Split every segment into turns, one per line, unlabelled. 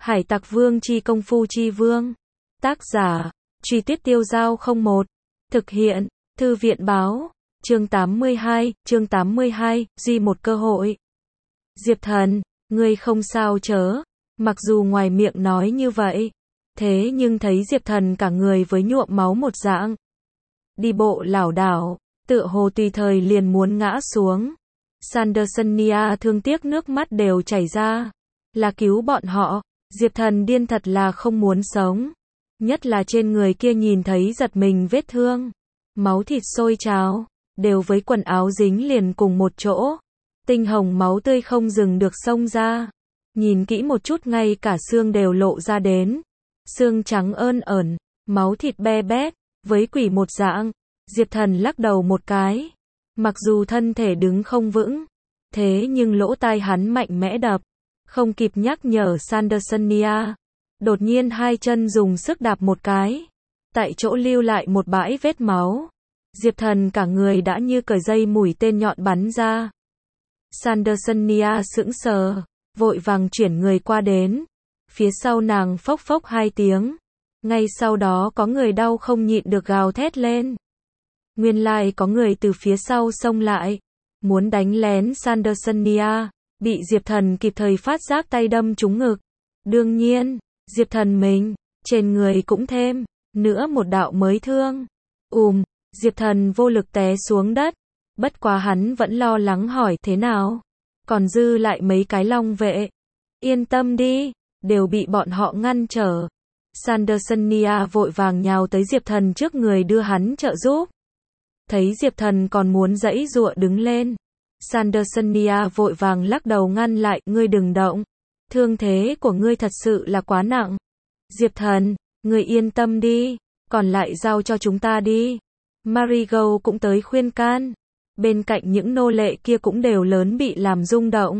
Hải Tặc Vương chi công phu chi vương. Tác giả, Truy Tuyết Tiêu Dao 01. Thực hiện, Thư viện báo. Chương 82, duy một cơ hội. Diệp Thần, ngươi không sao chớ. Mặc dù ngoài miệng nói như vậy, thế nhưng thấy Diệp Thần cả người với nhuộm máu một dạng. Đi bộ lảo đảo, tựa hồ tùy thời liền muốn ngã xuống. Sandersonia thương tiếc nước mắt đều chảy ra. Là cứu bọn họ, Diệp Thần điên thật là không muốn sống. Nhất là trên người kia nhìn thấy giật mình vết thương. Máu thịt sôi trào, đều với quần áo dính liền cùng một chỗ. Tinh hồng máu tươi không dừng được xông ra. Nhìn kỹ một chút ngay cả xương đều lộ ra đến. Xương trắng ơn ẩn, máu thịt be bét, với quỷ một dạng. Diệp Thần lắc đầu một cái. Mặc dù thân thể đứng không vững, thế nhưng lỗ tai hắn mạnh mẽ đập. Không kịp nhắc nhở Sandersonia. Đột nhiên hai chân dùng sức đạp một cái. Tại chỗ lưu lại một bãi vết máu. Diệp Thần cả người đã như cởi dây mũi tên nhọn bắn ra. Sandersonia sững sờ, vội vàng chuyển người qua đến. Phía sau nàng phốc phốc hai tiếng. Ngay sau đó có người đau không nhịn được gào thét lên. Nguyên lai có người từ phía sau xông lại, muốn đánh lén Sandersonia, bị Diệp Thần kịp thời phát giác tay đâm trúng ngực. Đương nhiên, Diệp Thần mình, trên người cũng thêm nữa một đạo mới thương. Diệp Thần vô lực té xuống đất. Bất quá hắn vẫn lo lắng hỏi thế nào. Còn dư lại mấy cái long vệ. Yên tâm đi, đều bị bọn họ ngăn trở. Sandersonia vội vàng nhào tới Diệp Thần trước người đưa hắn trợ giúp. Thấy Diệp Thần còn muốn giãy giụa đứng lên. Sandersonia vội vàng lắc đầu ngăn lại, ngươi đừng động. Thương thế của ngươi thật sự là quá nặng. Diệp Thần, ngươi yên tâm đi, còn lại giao cho chúng ta đi. Marigold cũng tới khuyên can. Bên cạnh những nô lệ kia cũng đều lớn bị làm rung động.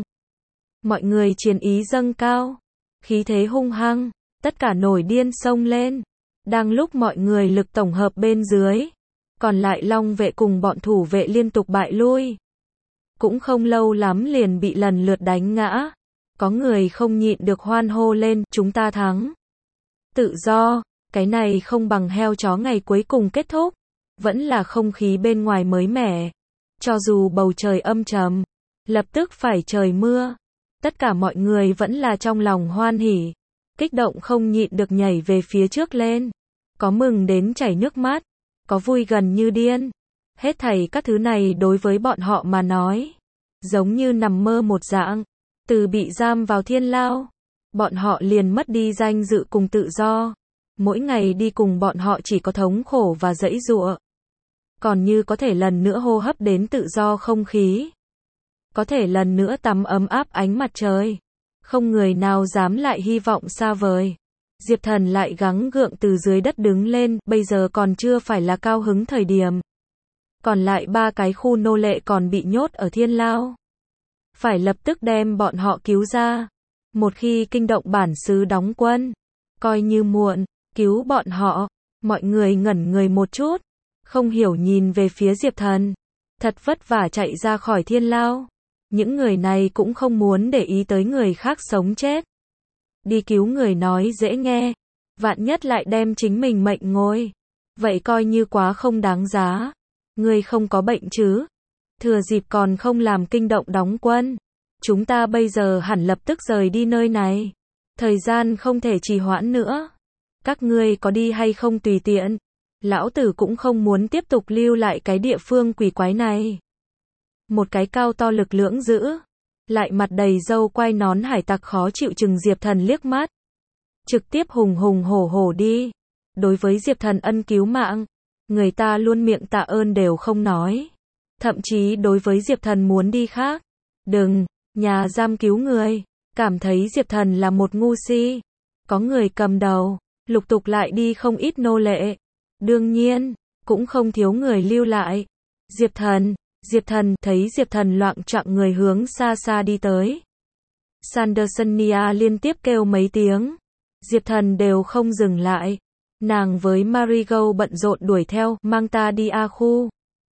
Mọi người chiến ý dâng cao, khí thế hung hăng, tất cả nổi điên xông lên. Đang lúc mọi người lực tổng hợp bên dưới, còn lại long vệ cùng bọn thủ vệ liên tục bại lui. Cũng không lâu lắm liền bị lần lượt đánh ngã. Có người không nhịn được hoan hô lên, chúng ta thắng. Tự do, cái này không bằng heo chó ngày cuối cùng kết thúc. Vẫn là không khí bên ngoài mới mẻ. Cho dù bầu trời âm trầm, lập tức phải trời mưa. Tất cả mọi người vẫn là trong lòng hoan hỉ. Kích động không nhịn được nhảy về phía trước lên. Có mừng đến chảy nước mắt, có vui gần như điên. Hết thảy các thứ này đối với bọn họ mà nói, giống như nằm mơ một dạng. Từ bị giam vào thiên lao, bọn họ liền mất đi danh dự cùng tự do. Mỗi ngày đi cùng bọn họ chỉ có thống khổ và giãy giụa. Còn như có thể lần nữa hô hấp đến tự do không khí. Có thể lần nữa tắm ấm áp ánh mặt trời. Không người nào dám lại hy vọng xa vời. Diệp Thần lại gắng gượng từ dưới đất đứng lên, bây giờ còn chưa phải là cao hứng thời điểm. Còn lại 3 cái khu nô lệ còn bị nhốt ở thiên lao. Phải lập tức đem bọn họ cứu ra. Một khi kinh động bản xứ đóng quân, coi như muộn, cứu bọn họ. Mọi người ngẩn người một chút, không hiểu nhìn về phía Diệp Thần. Thật vất vả chạy ra khỏi thiên lao. Những người này cũng không muốn để ý tới người khác sống chết. Đi cứu người nói dễ nghe, vạn nhất lại đem chính mình mệnh ngôi. Vậy coi như quá không đáng giá. Ngươi không có bệnh chứ? Thừa dịp còn không làm kinh động đóng quân. Chúng ta bây giờ hẳn lập tức rời đi nơi này. Thời gian không thể trì hoãn nữa. Các ngươi có đi hay không tùy tiện. Lão tử cũng không muốn tiếp tục lưu lại cái địa phương quỷ quái này. Một cái cao to lực lưỡng dữ, lại mặt đầy râu quai nón hải tặc khó chịu chừng Diệp Thần liếc mắt. Trực tiếp hùng hùng hổ hổ đi. Đối với Diệp Thần ân cứu mạng, người ta luôn miệng tạ ơn đều không nói. Thậm chí đối với Diệp Thần muốn đi khác. Đừng, nhà giam cứu người. Cảm thấy Diệp Thần là một ngu si. Có người cầm đầu, lục tục lại đi không ít nô lệ. Đương nhiên, cũng không thiếu người lưu lại. Diệp Thần, thấy Diệp Thần loạng choạng người hướng xa xa đi tới. Sandersonia liên tiếp kêu mấy tiếng. Diệp Thần đều không dừng lại. Nàng với Marigold bận rộn đuổi theo, mang ta đi A khu.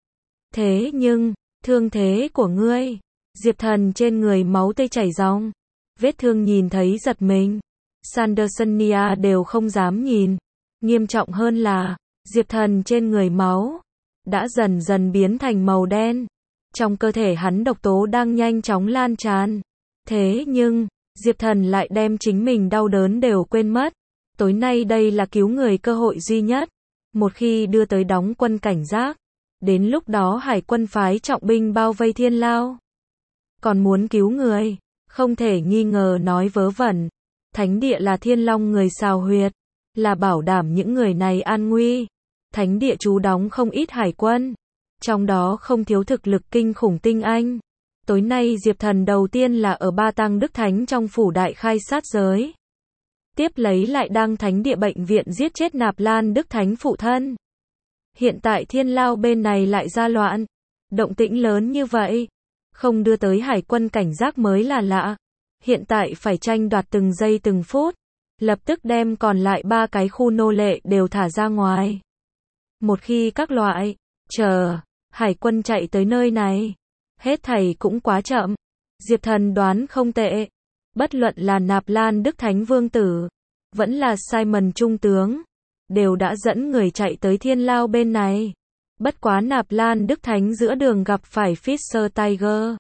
Thế nhưng, thương thế của ngươi. Diệp Thần trên người máu tươi chảy ròng. Vết thương nhìn thấy giật mình. Sandersonia đều không dám nhìn. Nghiêm trọng hơn là, Diệp Thần trên người máu đã dần dần biến thành màu đen. Trong cơ thể hắn độc tố đang nhanh chóng lan tràn. Thế nhưng, Diệp Thần lại đem chính mình đau đớn đều quên mất. Tối nay đây là cứu người cơ hội duy nhất. Một khi đưa tới đóng quân cảnh giác, đến lúc đó hải quân phái trọng binh bao vây Thiên Lao. Còn muốn cứu người, không thể nghi ngờ nói vớ vẩn. Thánh địa là Thiên Long người xào huyệt, là bảo đảm những người này an nguy. Thánh địa trú đóng không ít hải quân, trong đó không thiếu thực lực kinh khủng tinh anh. Tối nay Diệp Thần đầu tiên là ở Ba Tăng Đức Thánh trong phủ đại khai sát giới. Tiếp lấy lại đang thánh địa bệnh viện giết chết Nạp Lan Đức Thánh phụ thân. Hiện tại Thiên Lao bên này lại ra loạn. Động tĩnh lớn như vậy, không đưa tới hải quân cảnh giác mới là lạ. Hiện tại phải tranh đoạt từng giây từng phút, lập tức đem còn lại 3 cái khu nô lệ đều thả ra ngoài. Một khi các loại hải quân chạy tới nơi này, hết thảy cũng quá chậm. Diệp Thần đoán không tệ, bất luận là Nạp Lan Đức Thánh vương tử, vẫn là Simon trung tướng, đều đã dẫn người chạy tới Thiên Lao bên này. Bất quá Nạp Lan Đức Thánh giữa đường gặp phải Fisher Tiger,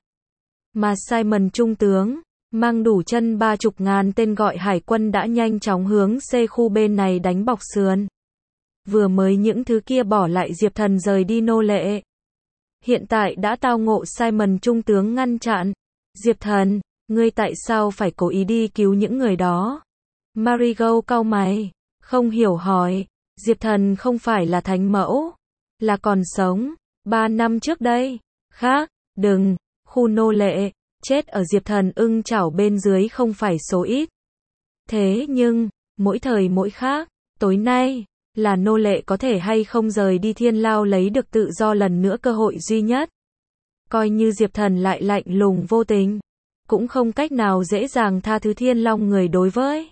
mà Simon trung tướng mang đủ chân 30.000 tên gọi hải quân đã nhanh chóng hướng C khu bên này đánh bọc sườn. Vừa mới những thứ kia bỏ lại Diệp Thần rời đi nô lệ, hiện tại đã tao ngộ Simon trung tướng ngăn chặn. Diệp Thần, ngươi tại sao phải cố ý đi cứu những người đó? Marigold cau mày, không hiểu hỏi. Diệp Thần không phải là thánh mẫu, là còn sống. 3 năm trước đây, khác, đừng, khu nô lệ, chết ở Diệp Thần ưng chảo bên dưới không phải số ít. Thế nhưng, mỗi thời mỗi khác, tối nay, là nô lệ có thể hay không rời đi Thiên Lao lấy được tự do lần nữa cơ hội duy nhất. Coi như Diệp Thần lại lạnh lùng vô tình, cũng không cách nào dễ dàng tha thứ Thiên Long người đối với.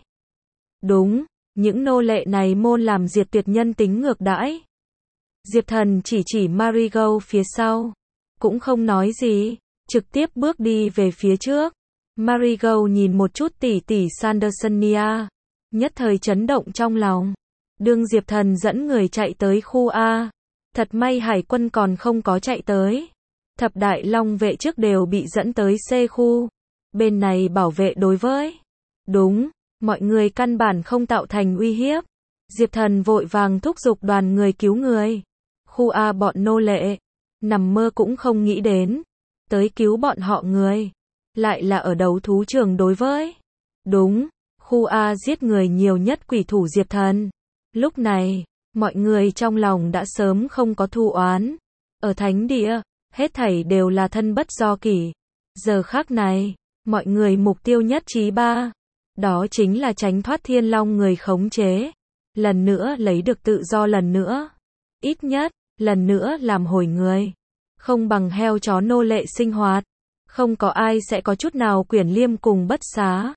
Đúng, những nô lệ này môn làm diệt tuyệt nhân tính ngược đãi. Diệp Thần chỉ Marigold phía sau, cũng không nói gì, trực tiếp bước đi về phía trước. Marigold nhìn một chút tỷ Sandersonia, nhất thời chấn động trong lòng. Đương Diệp Thần dẫn người chạy tới khu A, thật may hải quân còn không có chạy tới. Thập đại long vệ trước đều bị dẫn tới C khu. Bên này bảo vệ đối với. Đúng, mọi người căn bản không tạo thành uy hiếp. Diệp Thần vội vàng thúc giục đoàn người cứu người. Khu A bọn nô lệ, nằm mơ cũng không nghĩ đến. Tới cứu bọn họ người. Lại là ở đấu thú trường đối với. Đúng, khu A giết người nhiều nhất quỷ thủ Diệp Thần. Lúc này, mọi người trong lòng đã sớm không có thù oán. Ở thánh địa, hết thảy đều là thân bất do kỷ. Giờ khắc này, mọi người mục tiêu nhất trí 3. Đó chính là tránh thoát Thiên Long người khống chế. Lần nữa lấy được tự do lần nữa. Ít nhất, lần nữa làm hồi người. Không bằng heo chó nô lệ sinh hoạt. Không có ai sẽ có chút nào quyển liêm cùng bất xá.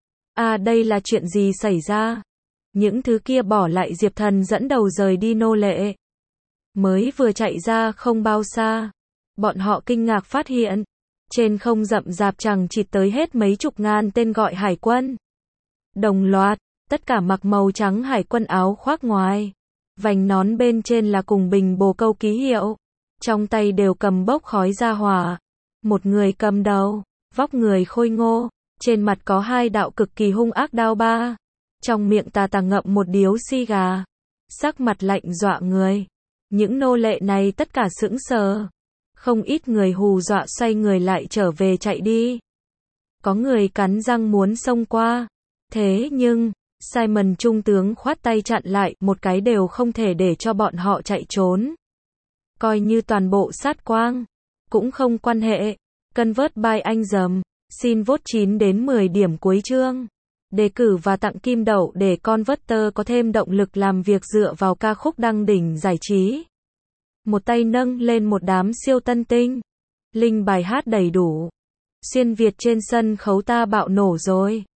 Đây là chuyện gì xảy ra? Những thứ kia bỏ lại Diệp Thần dẫn đầu rời đi nô lệ. Mới vừa chạy ra không bao xa, bọn họ kinh ngạc phát hiện, trên không rậm rạp chằng chịt tới hết mấy chục ngàn tên gọi hải quân. Đồng loạt, tất cả mặc màu trắng hải quân áo khoác ngoài. Vành nón bên trên là cùng bình bồ câu ký hiệu. Trong tay đều cầm bốc khói ra hỏa. Một người cầm đầu, vóc người khôi ngô, trên mặt có 2 đạo cực kỳ hung ác đao ba. Trong miệng tà ngậm một điếu xì gà. Sắc mặt lạnh dọa người. Những nô lệ này tất cả sững sờ. Không ít người hù dọa xoay người lại trở về chạy đi. Có người cắn răng muốn xông qua. Thế nhưng, Simon trung tướng khoát tay chặn lại, một cái đều không thể để cho bọn họ chạy trốn. Coi như toàn bộ sát quang, cũng không quan hệ. Convert by anh dầm, xin vote 9 đến 10 điểm cuối chương. Đề cử và tặng kim đậu để Converter có thêm động lực làm việc dựa vào ca khúc đăng đỉnh giải trí. Một tay nâng lên một đám siêu tân tinh. Link bài hát đầy đủ. Xuyên Việt trên sân khấu ta bạo nổ rồi.